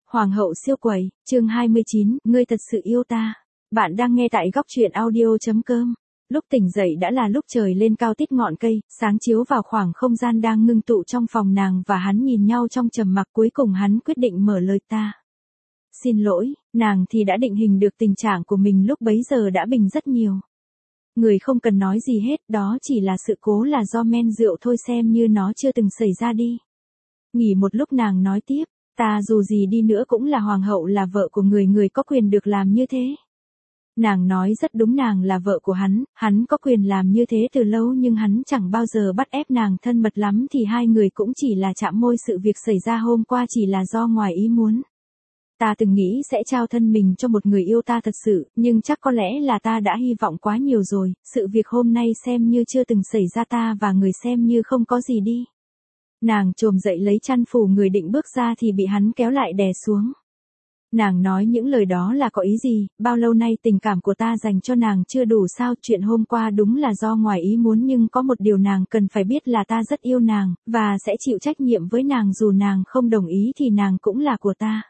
Hoàng hậu siêu quẩy, chương 29, ngươi thật sự yêu ta. Bạn đang nghe tại góc truyện audio.com. Lúc tỉnh dậy đã là lúc trời lên cao tít ngọn cây, sáng chiếu vào khoảng không gian đang ngưng tụ trong phòng nàng và hắn nhìn nhau trong trầm mặc, cuối cùng hắn quyết định mở lời ta. Xin lỗi, nàng thì đã định hình được tình trạng của mình lúc bấy giờ đã bình rất nhiều. Người không cần nói gì hết, đó chỉ là sự cố là do men rượu thôi, xem như nó chưa từng xảy ra đi. Nghỉ một lúc nàng nói tiếp. Ta dù gì đi nữa cũng là hoàng hậu, là vợ của người, người có quyền được làm như thế. Nàng nói rất đúng, nàng là vợ của hắn có quyền làm như thế từ lâu, nhưng hắn chẳng bao giờ bắt ép nàng, thân mật lắm thì hai người cũng chỉ là chạm môi, sự việc xảy ra hôm qua chỉ là do ngoài ý muốn. Ta từng nghĩ sẽ trao thân mình cho một người yêu ta thật sự, nhưng chắc có lẽ là ta đã hy vọng quá nhiều rồi, sự việc hôm nay xem như chưa từng xảy ra, ta và người xem như không có gì đi. Nàng chồm dậy lấy chăn phủ người định bước ra thì bị hắn kéo lại đè xuống. Nàng nói những lời đó là có ý gì, bao lâu nay tình cảm của ta dành cho nàng chưa đủ sao, chuyện hôm qua đúng là do ngoài ý muốn, nhưng có một điều nàng cần phải biết là ta rất yêu nàng, và sẽ chịu trách nhiệm với nàng, dù nàng không đồng ý thì nàng cũng là của ta.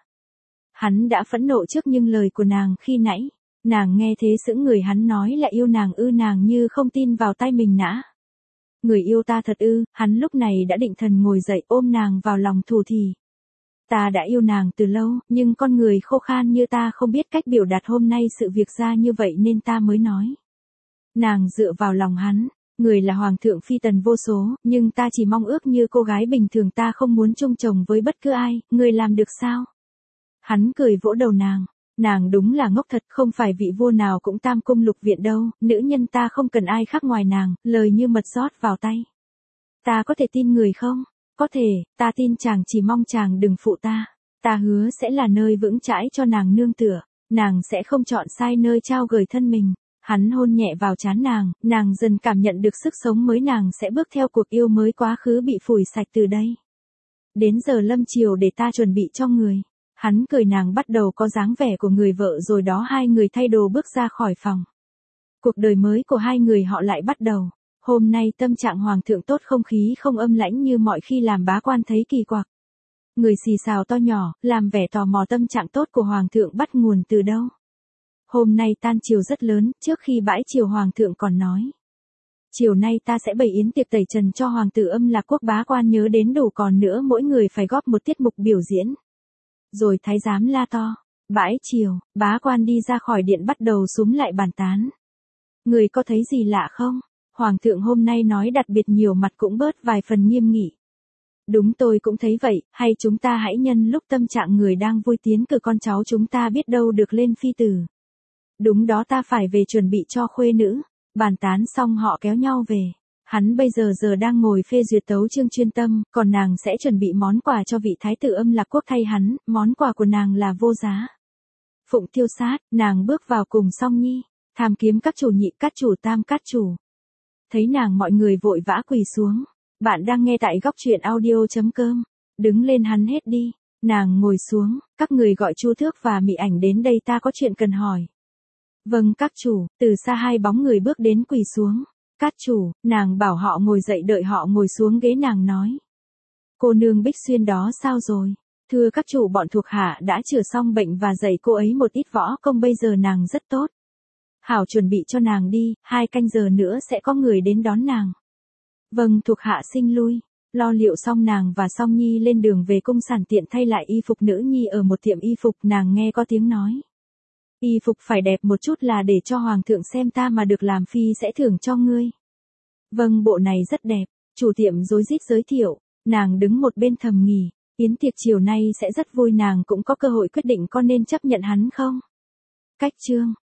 Hắn đã phẫn nộ trước những lời của nàng khi nãy. Nàng nghe thế sững người, hắn nói là yêu nàng ư? Nàng như không tin vào tai mình nã. Người yêu ta thật ư? Hắn lúc này đã định thần ngồi dậy ôm nàng vào lòng thủ thỉ. Ta đã yêu nàng từ lâu, nhưng con người khô khan như ta không biết cách biểu đạt, hôm nay sự việc ra như vậy nên ta mới nói. Nàng dựa vào lòng hắn, người là hoàng thượng phi tần vô số, nhưng ta chỉ mong ước như cô gái bình thường, ta không muốn chung chồng với bất cứ ai, người làm được sao? Hắn cười vỗ đầu nàng. Nàng đúng là ngốc thật, không phải vị vua nào cũng tam cung lục viện đâu, nữ nhân ta không cần ai khác ngoài nàng, lời như mật rót vào tay. Ta có thể tin người không? Có thể, ta tin chàng, chỉ mong chàng đừng phụ ta. Ta hứa sẽ là nơi vững chãi cho nàng nương tựa, nàng sẽ không chọn sai nơi trao gửi thân mình. Hắn hôn nhẹ vào trán nàng dần cảm nhận được sức sống mới, nàng sẽ bước theo cuộc yêu mới, quá khứ bị phủi sạch từ đây. Đến giờ lâm chiều để ta chuẩn bị cho người. Hắn cười, nàng bắt đầu có dáng vẻ của người vợ rồi đó. Hai người thay đồ bước ra khỏi phòng. Cuộc đời mới của hai người họ lại bắt đầu. Hôm nay tâm trạng hoàng thượng tốt, không khí không âm lãnh như mọi khi, làm bá quan thấy kỳ quặc. Người xì xào to nhỏ, làm vẻ tò mò tâm trạng tốt của hoàng thượng bắt nguồn từ đâu. Hôm nay tan chiều rất lớn, trước khi bãi chiều hoàng thượng còn nói. Chiều nay ta sẽ bày yến tiệc tẩy trần cho hoàng tử Âm Lạc Quốc, bá quan nhớ đến đủ, còn nữa mỗi người phải góp một tiết mục biểu diễn. Rồi thái giám la to. Bãi chiều, bá quan đi ra khỏi điện bắt đầu súm lại bàn tán. Người có thấy gì lạ không? Hoàng thượng hôm nay nói đặc biệt nhiều, mặt cũng bớt vài phần nghiêm nghị. Đúng, tôi cũng thấy vậy, hay chúng ta hãy nhân lúc tâm trạng người đang vui tiến cử con cháu chúng ta, biết đâu được lên phi tử. Đúng đó, ta phải về chuẩn bị cho khuê nữ. Bàn tán xong họ kéo nhau về. Hắn bây giờ đang ngồi phê duyệt tấu chương chuyên tâm, còn nàng sẽ chuẩn bị món quà cho vị thái tử Âm Lạc Quốc thay hắn, món quà của nàng là vô giá. Phụng tiêu sát, nàng bước vào cùng Song Nhi, Tham Kiếm các chủ, Nhị các chủ, Tam các chủ. Thấy nàng mọi người vội vã quỳ xuống. Bạn đang nghe tại góc truyện audio.com. Đứng lên hắn hết đi. Nàng ngồi xuống, các người gọi Chu Thước và Mị Ảnh đến đây, ta có chuyện cần hỏi. Vâng các chủ. Từ xa hai bóng người bước đến quỳ xuống. Các chủ, nàng bảo họ ngồi dậy, đợi họ ngồi xuống ghế nàng nói. Cô nương Bích Xuyên đó sao rồi? Thưa các chủ, bọn thuộc hạ đã chữa xong bệnh và dạy cô ấy một ít võ công, bây giờ nàng rất tốt. Hảo chuẩn bị cho nàng đi, 2 canh giờ nữa sẽ có người đến đón nàng. Vâng, thuộc hạ xin lui. Lo liệu xong, nàng và Song Nhi lên đường về cung sản, tiện thay lại y phục nữ nhi ở một tiệm y phục. Nàng nghe có tiếng nói. Y phục phải đẹp một chút, là để cho hoàng thượng xem, ta mà được làm phi sẽ thưởng cho ngươi. Vâng, bộ này rất đẹp. Chủ tiệm rối rít giới thiệu. Nàng đứng một bên thầm nghỉ. Yến tiệc chiều nay sẽ rất vui, nàng cũng có cơ hội quyết định có nên chấp nhận hắn không. Cách chương.